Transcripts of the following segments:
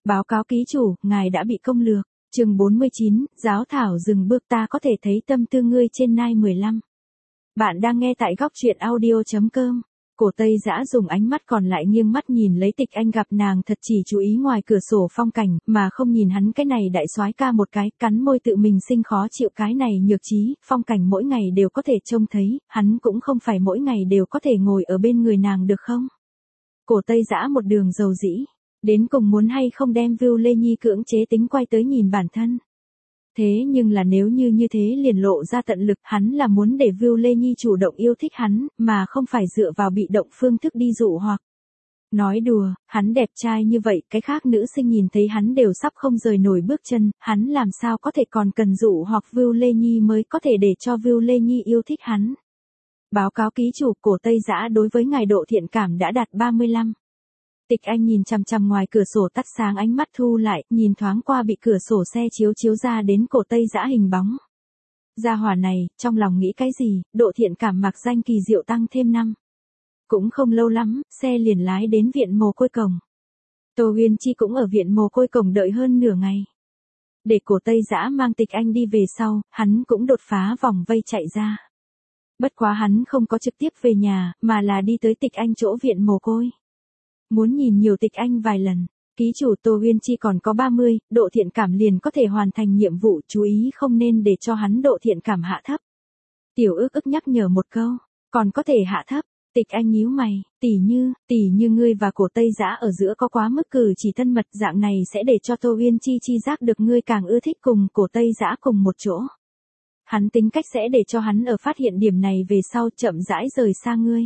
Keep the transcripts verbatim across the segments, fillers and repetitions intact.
Báo cáo ký chủ, ngài đã bị công lược. Chương bốn mươi chín, giáo thảo dừng bước, ta có thể thấy tâm tư ngươi trên nai mười lăm. Bạn đang nghe tại góc truyện audio chấm com. Cổ Tây Dã dùng ánh mắt còn lại nghiêng mắt nhìn lấy Tịch Anh, gặp nàng thật chỉ chú ý ngoài cửa sổ phong cảnh, mà không nhìn hắn cái này đại soái ca một cái, cắn môi tự mình sinh khó chịu, cái này nhược trí, phong cảnh mỗi ngày đều có thể trông thấy, hắn cũng không phải mỗi ngày đều có thể ngồi ở bên người nàng được không? Cổ Tây Dã một đường dầu dĩ, đến cùng muốn hay không đem Vưu Lê Nhi cưỡng chế tính quay tới nhìn bản thân. Thế nhưng là nếu như như thế liền lộ ra tận lực, hắn là muốn để Vưu Lê Nhi chủ động yêu thích hắn, mà không phải dựa vào bị động phương thức đi dụ hoặc. Nói đùa, hắn đẹp trai như vậy, cái khác nữ sinh nhìn thấy hắn đều sắp không rời nổi bước chân, hắn làm sao có thể còn cần dụ hoặc Vưu Lê Nhi mới có thể để cho Vưu Lê Nhi yêu thích hắn. Báo cáo ký chủ, Cổ Tây Dã đối với ngài độ thiện cảm đã đạt ba mươi lăm. Tịch Anh nhìn chằm chằm ngoài cửa sổ tắt sáng, ánh mắt thu lại, nhìn thoáng qua bị cửa sổ xe chiếu chiếu ra đến Cổ Tây Dã hình bóng. Gia hỏa này, trong lòng nghĩ cái gì, độ thiện cảm mặc danh kỳ diệu tăng thêm năm. Cũng không lâu lắm, xe liền lái đến viện mồ côi cổng. Tô Uyên Chi cũng ở viện mồ côi cổng đợi hơn nửa ngày. Để Cổ Tây Dã mang Tịch Anh đi về sau, hắn cũng đột phá vòng vây chạy ra. Bất quá hắn không có trực tiếp về nhà, mà là đi tới Tịch Anh chỗ viện mồ côi. Muốn nhìn nhiều Tịch Anh vài lần, ký chủ Tô Uyên Chi còn có ba mươi, độ thiện cảm liền có thể hoàn thành nhiệm vụ, chú ý không nên để cho hắn độ thiện cảm hạ thấp. Tiểu ức ức nhắc nhở một câu, còn có thể hạ thấp. Tịch Anh nhíu mày, tỷ như, tỷ như ngươi và Cổ Tây Dã ở giữa có quá mức cử chỉ thân mật, dạng này sẽ để cho Tô Uyên Chi chi giác được ngươi càng ưa thích cùng Cổ Tây Dã cùng một chỗ. Hắn tính cách sẽ để cho hắn ở phát hiện điểm này về sau chậm rãi rời xa ngươi.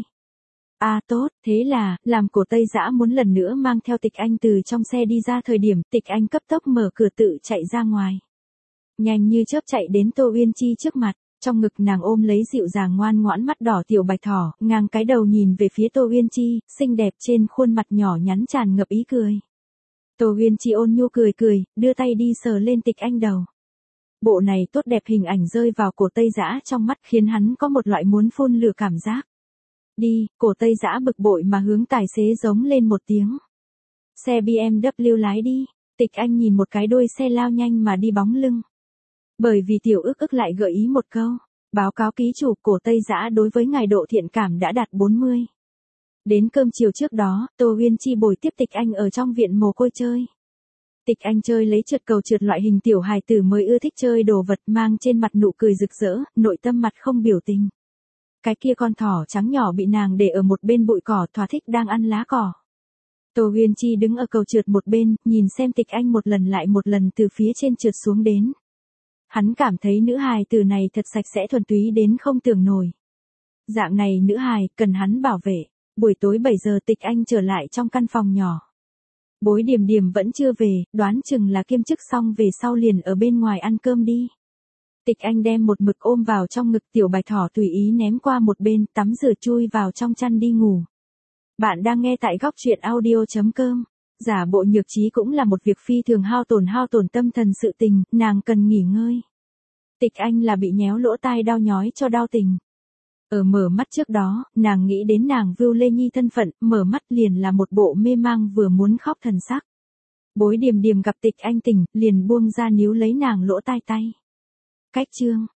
À tốt, thế là, làm Cổ Tây Dã muốn lần nữa mang theo Tịch Anh từ trong xe đi ra thời điểm, Tịch Anh cấp tốc mở cửa tự chạy ra ngoài. Nhanh như chớp chạy đến Tô Uyên Chi trước mặt, trong ngực nàng ôm lấy dịu dàng ngoan ngoãn mắt đỏ tiểu bạch thỏ, ngang cái đầu nhìn về phía Tô Uyên Chi, xinh đẹp trên khuôn mặt nhỏ nhắn tràn ngập ý cười. Tô Uyên Chi ôn nhu cười cười, đưa tay đi sờ lên Tịch Anh đầu. Bộ này tốt đẹp hình ảnh rơi vào Cổ Tây Dã trong mắt, khiến hắn có một loại muốn phun lửa cảm giác. Đi, Cổ Tây Dã bực bội mà hướng tài xế giống lên một tiếng. Xe bê em vê lái đi. Tịch Anh nhìn một cái đuôi xe lao nhanh mà đi bóng lưng. Bởi vì tiểu ức ức lại gợi ý một câu. Báo cáo ký chủ, Cổ Tây Dã đối với ngài độ thiện cảm đã đạt bốn mươi. Đến cơm chiều trước đó, Tô Uyên Chi bồi tiếp Tịch Anh ở trong viện mồ côi chơi. Tịch Anh chơi lấy trượt cầu trượt, loại hình tiểu hài tử mới ưa thích chơi đồ vật, mang trên mặt nụ cười rực rỡ, nội tâm mặt không biểu tình. Cái kia con thỏ trắng nhỏ bị nàng để ở một bên bụi cỏ, thỏa thích đang ăn lá cỏ. Tô Uyên Chi đứng ở cầu trượt một bên, nhìn xem Tịch Anh một lần lại một lần từ phía trên trượt xuống đến. Hắn cảm thấy nữ hài tử này thật sạch sẽ thuần túy đến không tưởng nổi. Dạng này nữ hài, cần hắn bảo vệ. Buổi tối bảy giờ Tịch Anh trở lại trong căn phòng nhỏ. Bối Điềm Điềm vẫn chưa về, đoán chừng là kiêm chức xong về sau liền ở bên ngoài ăn cơm đi. Tịch Anh đem một mực ôm vào trong ngực tiểu bạch thỏ tùy ý ném qua một bên, tắm rửa chui vào trong chăn đi ngủ. Bạn đang nghe tại góc truyện audio chấm com. Giả bộ nhược trí cũng là một việc phi thường hao tổn hao tổn tâm thần sự tình, nàng cần nghỉ ngơi. Tịch Anh là bị nhéo lỗ tai đau nhói cho đau tình. Ở mở mắt trước đó, nàng nghĩ đến nàng Vưu Lê Nhi thân phận, mở mắt liền là một bộ mê mang vừa muốn khóc thần sắc. Bối Điềm Điềm gặp Tịch Anh tỉnh, liền buông ra níu lấy nàng lỗ tai tay. Cách chương.